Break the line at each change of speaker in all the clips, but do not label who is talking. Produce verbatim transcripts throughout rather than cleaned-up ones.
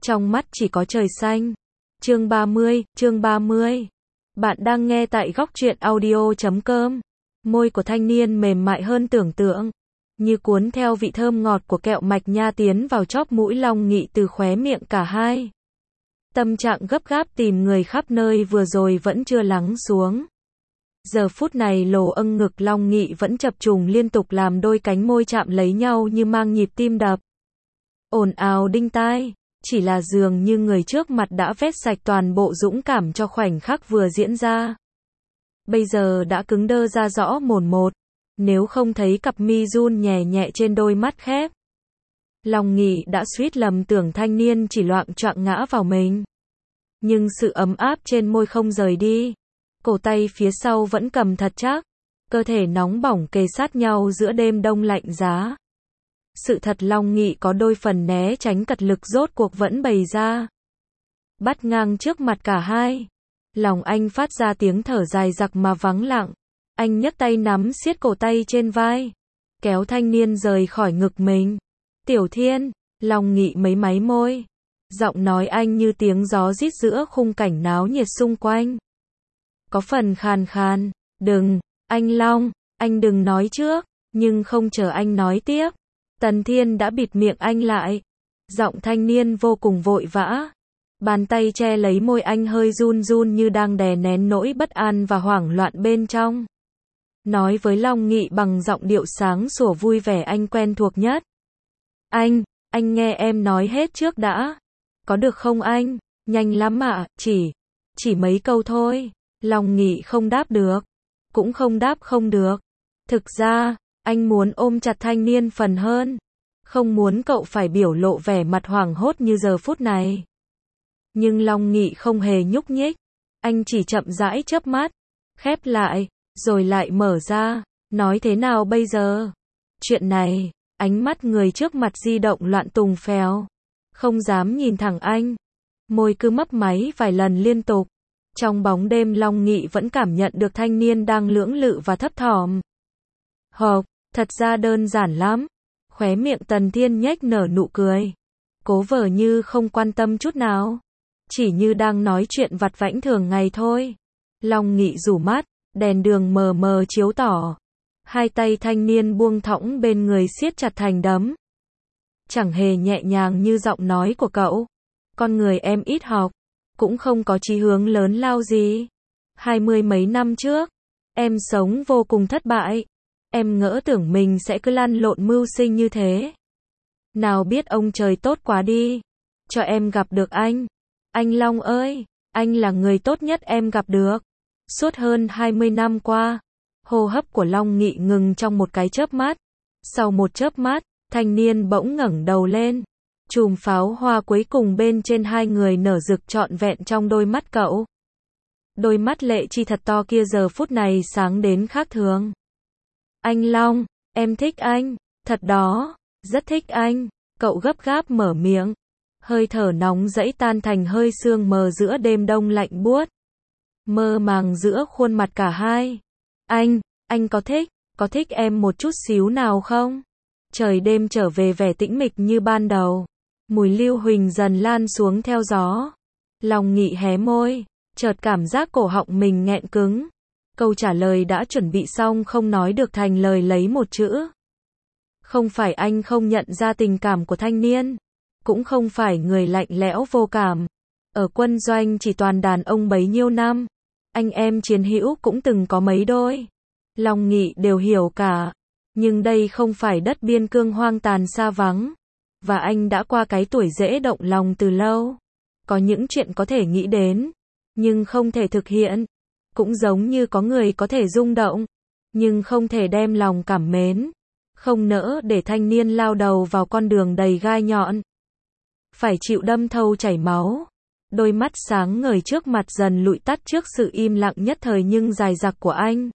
trong mắt chỉ có trời xanh. Chương ba mươi, chương ba mươi. Bạn đang nghe tại góc truyện audio chấm com. Môi của thanh niên mềm mại hơn tưởng tượng, như cuốn theo vị thơm ngọt của kẹo mạch nha tiến vào chóp mũi Long Nghị từ khóe miệng cả hai. Tâm trạng gấp gáp tìm người khắp nơi vừa rồi vẫn chưa lắng xuống. Giờ phút này lồ âng ngực Long Nghị vẫn chập trùng liên tục làm đôi cánh môi chạm lấy nhau như mang nhịp tim đập. Ồn ào đinh tai, chỉ là dường như người trước mặt đã vét sạch toàn bộ dũng cảm cho khoảnh khắc vừa diễn ra. Bây giờ đã cứng đơ ra rõ mồn một, nếu không thấy cặp mi run nhẹ nhẹ trên đôi mắt khép. Long Nghị đã suýt lầm tưởng thanh niên chỉ loạng choạng ngã vào mình. Nhưng sự ấm áp trên môi không rời đi. Cổ tay phía sau vẫn cầm thật chắc. Cơ thể nóng bỏng kề sát nhau giữa đêm đông lạnh giá. Sự thật Long Nghị có đôi phần né tránh cật lực rốt cuộc vẫn bày ra. Bắt ngang trước mặt cả hai. Lòng anh phát ra tiếng thở dài dặc mà vắng lặng. Anh nhấc tay nắm siết cổ tay trên vai. Kéo thanh niên rời khỏi ngực mình. Tiểu Thiên, Long Nghị mấy máy môi. Giọng nói anh như tiếng gió rít giữa khung cảnh náo nhiệt xung quanh. Có phần khàn khàn. Đừng, anh Long, anh đừng nói trước. Nhưng không chờ anh nói tiếp. Tần Thiên đã bịt miệng anh lại. Giọng thanh niên vô cùng vội vã. Bàn tay che lấy môi anh hơi run run như đang đè nén nỗi bất an và hoảng loạn bên trong. Nói với Long Nghị bằng giọng điệu sáng sủa vui vẻ anh quen thuộc nhất. Anh, anh nghe em nói hết trước đã. Có được không anh? Nhanh lắm ạ, chỉ, chỉ mấy câu thôi. Long Nghị không đáp được. Cũng không đáp không được. Thực ra, anh muốn ôm chặt thanh niên phần hơn. Không muốn cậu phải biểu lộ vẻ mặt hoảng hốt như giờ phút này. Nhưng Long Nghị không hề nhúc nhích. Anh chỉ chậm rãi chớp mắt. Khép lại, rồi lại mở ra. Nói thế nào bây giờ? Chuyện này, ánh mắt người trước mặt di động loạn tùng phèo. Không dám nhìn thẳng anh. Môi cứ mấp máy vài lần liên tục. Trong bóng đêm Long Nghị vẫn cảm nhận được thanh niên đang lưỡng lự và thấp thỏm. Hộp, thật ra đơn giản lắm. Khóe miệng Tần Thiên nhếch nở nụ cười. Cố vờ như không quan tâm chút nào. Chỉ như đang nói chuyện vặt vãnh thường ngày thôi. Long Nghị rủ mắt, đèn đường mờ mờ chiếu tỏ. Hai tay thanh niên buông thõng bên người siết chặt thành đấm. Chẳng hề nhẹ nhàng như giọng nói của cậu. Con người em ít học, cũng không có chí hướng lớn lao gì. Hai mươi mấy năm trước, em sống vô cùng thất bại. Em ngỡ tưởng mình sẽ cứ lăn lộn mưu sinh như thế. Nào biết ông trời tốt quá đi. Cho em gặp được anh. Anh Long ơi, anh là người tốt nhất em gặp được. Suốt hơn hai mươi năm qua, hô hấp của Long Nghị ngừng trong một cái chớp mắt. Sau một chớp mắt, thanh niên bỗng ngẩng đầu lên. Chùm pháo hoa cuối cùng bên trên hai người nở rực trọn vẹn trong đôi mắt cậu. Đôi mắt lệ chi thật to kia giờ phút này sáng đến khác thường. Anh Long, em thích anh, thật đó, rất thích anh. Cậu gấp gáp mở miệng. Hơi thở nóng dẫy tan thành hơi sương mờ giữa đêm đông lạnh buốt. Mơ màng giữa khuôn mặt cả hai. Anh, anh có thích, có thích em một chút xíu nào không? Trời đêm trở về vẻ tĩnh mịch như ban đầu. Mùi lưu huỳnh dần lan xuống theo gió. Long Nghị hé môi, chợt cảm giác cổ họng mình nghẹn cứng. Câu trả lời đã chuẩn bị xong không nói được thành lời lấy một chữ. Không phải anh không nhận ra tình cảm của thanh niên. Cũng không phải người lạnh lẽo vô cảm. Ở quân doanh chỉ toàn đàn ông bấy nhiêu năm. Anh em chiến hữu cũng từng có mấy đôi. Long Nghị đều hiểu cả. Nhưng đây không phải đất biên cương hoang tàn xa vắng. Và anh đã qua cái tuổi dễ động lòng từ lâu. Có những chuyện có thể nghĩ đến, nhưng không thể thực hiện. Cũng giống như có người có thể rung động, nhưng không thể đem lòng cảm mến. Không nỡ để thanh niên lao đầu vào con đường đầy gai nhọn. Phải chịu đâm thâu chảy máu. Đôi mắt sáng ngời trước mặt dần lụi tắt trước sự im lặng nhất thời nhưng dài dặc của anh.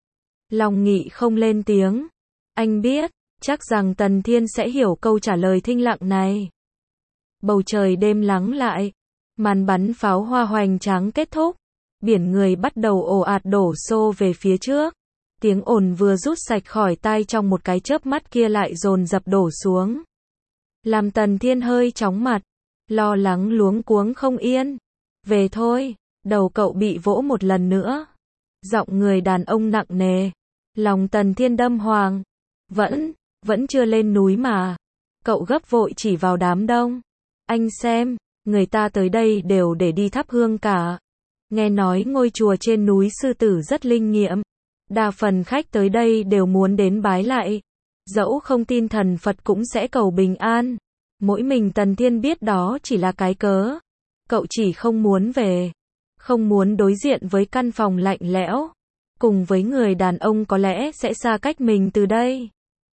Long Nghị không lên tiếng. Anh biết, chắc rằng Tần Thiên sẽ hiểu câu trả lời thinh lặng này. Bầu trời đêm lắng lại. Màn bắn pháo hoa hoành tráng kết thúc. Biển người bắt đầu ồ ạt đổ xô về phía trước. Tiếng ồn vừa rút sạch khỏi tai trong một cái chớp mắt kia lại dồn dập đổ xuống. Làm Tần Thiên hơi chóng mặt. lo lắng luống cuống không yên. Về thôi, đầu cậu bị vỗ một lần nữa. Giọng người đàn ông nặng nề. Lòng Tần Thiên đâm hoàng. Vẫn, vẫn chưa lên núi mà. Cậu gấp vội chỉ vào đám đông. Anh xem, người ta tới đây đều để đi thắp hương cả. Nghe nói ngôi chùa trên núi Sư Tử rất linh nghiệm. Đa phần khách tới đây đều muốn đến bái lại. Dẫu không tin thần Phật cũng sẽ cầu bình an. Mỗi mình Tần Thiên biết đó chỉ là cái cớ. Cậu chỉ không muốn về. Không muốn đối diện với căn phòng lạnh lẽo. Cùng với người đàn ông có lẽ sẽ xa cách mình từ đây.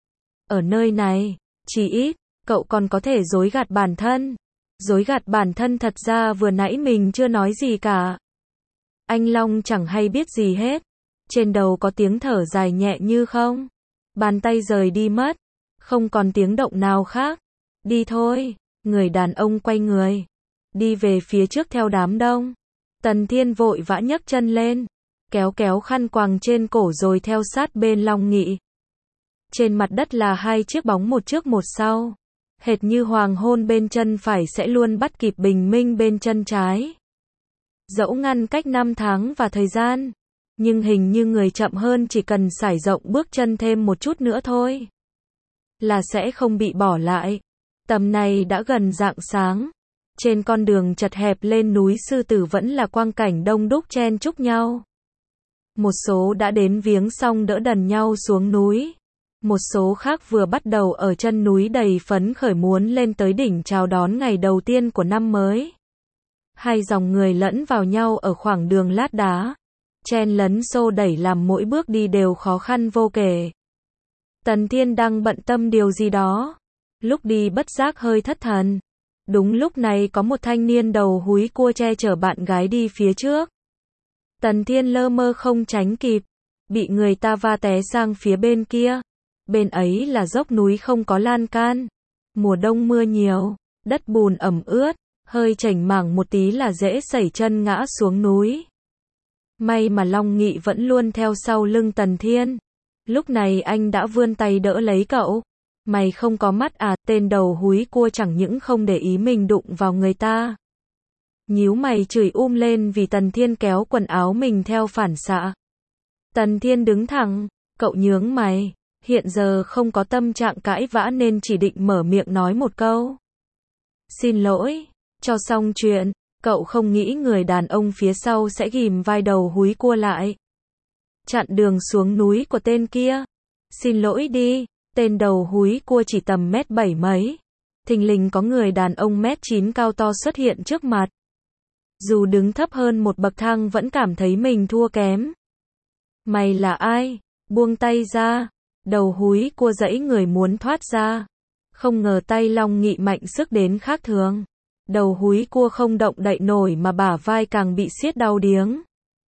Ở nơi này, chỉ ít, cậu còn có thể dối gạt bản thân. Dối gạt bản thân thật ra vừa nãy mình chưa nói gì cả. Anh Long chẳng hay biết gì hết. Trên đầu có tiếng thở dài nhẹ như không. Bàn tay rời đi mất. Không còn tiếng động nào khác. Đi thôi. Người đàn ông quay người. Đi về phía trước theo đám đông. Tần Thiên vội vã nhấc chân lên. Kéo kéo khăn quàng trên cổ rồi theo sát bên Long Nghị. Trên mặt đất là hai chiếc bóng một trước một sau. Hệt như hoàng hôn bên chân phải sẽ luôn bắt kịp bình minh bên chân trái. Dẫu ngăn cách năm tháng và thời gian. Nhưng hình như người chậm hơn chỉ cần sải rộng bước chân thêm một chút nữa thôi. Là sẽ không bị bỏ lại. Tầm này đã gần rạng sáng. Trên con đường chật hẹp lên núi Sư Tử vẫn là quang cảnh đông đúc chen chúc nhau. Một số đã đến viếng xong đỡ đần nhau xuống núi. Một số khác vừa bắt đầu ở chân núi đầy phấn khởi muốn lên tới đỉnh chào đón ngày đầu tiên của năm mới. Hai dòng người lẫn vào nhau ở khoảng đường lát đá. Chen lấn xô đẩy làm mỗi bước đi đều khó khăn vô kể. Tần Thiên đang bận tâm điều gì đó. Lúc đi bất giác hơi thất thần. Đúng lúc này có một thanh niên đầu húi cua che chở bạn gái đi phía trước. Tần Thiên lơ mơ không tránh kịp. Bị người ta va té sang phía bên kia. Bên ấy là dốc núi không có lan can. Mùa đông mưa nhiều. Đất bùn ẩm ướt. Hơi chảnh mảng một tí là dễ sẩy chân ngã xuống núi. May mà Long Nghị vẫn luôn theo sau lưng Tần Thiên. Lúc này anh đã vươn tay đỡ lấy cậu. Mày không có mắt à, tên đầu húi cua chẳng những không để ý mình đụng vào người ta. Nhíu mày chửi um lên vì Tần Thiên kéo quần áo mình theo phản xạ. Tần Thiên đứng thẳng, cậu nhướng mày, hiện giờ không có tâm trạng cãi vã nên chỉ định mở miệng nói một câu. Xin lỗi, cho xong chuyện, cậu không nghĩ người đàn ông phía sau sẽ ghìm vai đầu húi cua lại. Chặn đường xuống núi của tên kia. Xin lỗi đi, tên đầu húi cua chỉ tầm mét bảy mấy. Thình lình có người đàn ông mét chín cao to xuất hiện trước mặt. Dù đứng thấp hơn một bậc thang vẫn cảm thấy mình thua kém. Mày là ai? Buông tay ra. Đầu húi cua giãy người muốn thoát ra. Không ngờ tay Long Nghị mạnh sức đến khác thường. Đầu húi cua không động đậy nổi mà bả vai càng bị siết đau điếng.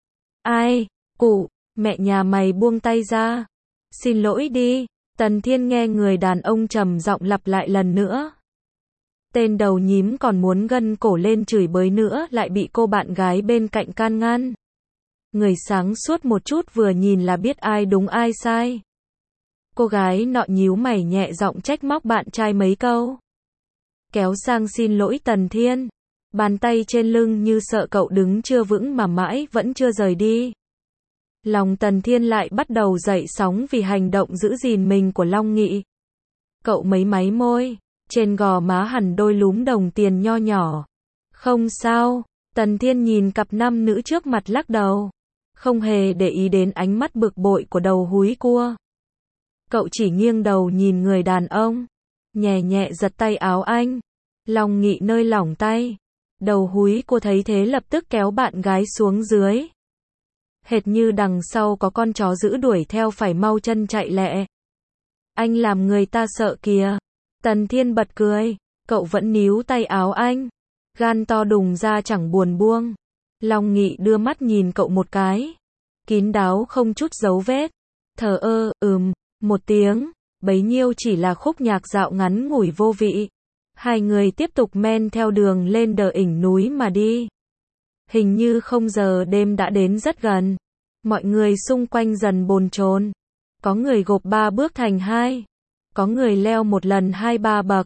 Ai? Cụ, mẹ nhà mày buông tay ra. Xin lỗi đi. Tần Thiên nghe người đàn ông trầm giọng lặp lại lần nữa. Tên đầu nhím còn muốn gân cổ lên chửi bới nữa lại bị cô bạn gái bên cạnh can ngăn. Người sáng suốt một chút vừa nhìn là biết ai đúng ai sai. Cô gái nọ nhíu mày nhẹ giọng trách móc bạn trai mấy câu. Kéo sang xin lỗi Tần Thiên. Bàn tay trên lưng như sợ cậu đứng chưa vững mà mãi vẫn chưa rời đi. Lòng Tần Thiên lại bắt đầu dậy sóng vì hành động giữ gìn mình của Long Nghị. Cậu mấy máy môi, trên gò má hẳn đôi lúm đồng tiền nho nhỏ. Không sao, Tần Thiên nhìn cặp nam nữ trước mặt lắc đầu. Không hề để ý đến ánh mắt bực bội của đầu húi cua. Cậu chỉ nghiêng đầu nhìn người đàn ông. Nhẹ nhẹ giật tay áo anh. Long Nghị nơi lỏng tay. Đầu húi cua thấy thế lập tức kéo bạn gái xuống dưới. Hệt như đằng sau có con chó dữ đuổi theo phải mau chân chạy lẹ. Anh làm người ta sợ kìa. Tần Thiên bật cười. Cậu vẫn níu tay áo anh. Gan to đùng ra chẳng buồn buông. Long Nghị đưa mắt nhìn cậu một cái. Kín đáo không chút dấu vết. Thờ ơ, ừm, một tiếng. Bấy nhiêu chỉ là khúc nhạc dạo ngắn ngủi vô vị. Hai người tiếp tục men theo đường lên đờ ỉnh núi mà đi. Hình như không giờ đêm đã đến rất gần. Mọi người xung quanh dần bồn chồn. Có người gộp ba bước thành hai. Có người leo một lần hai ba bậc.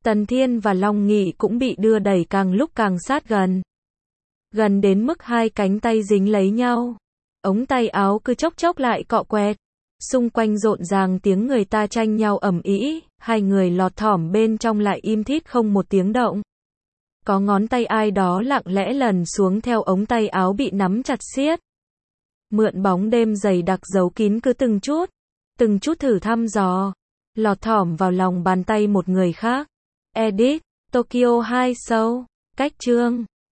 Tần Thiên và Long Nghị cũng bị đưa đẩy càng lúc càng sát gần. Gần đến mức hai cánh tay dính lấy nhau. Ống tay áo cứ chốc chốc lại cọ quẹt. Xung quanh rộn ràng tiếng người ta tranh nhau ầm ĩ, hai người lọt thỏm bên trong lại im thít không một tiếng động. Có ngón tay ai đó lặng lẽ lần xuống theo ống tay áo bị nắm chặt siết. Mượn bóng đêm dày đặc giấu kín cứ từng chút, từng chút thử thăm dò, lọt thỏm vào lòng bàn tay một người khác. Edit, Tokyo hai Show, cách chương.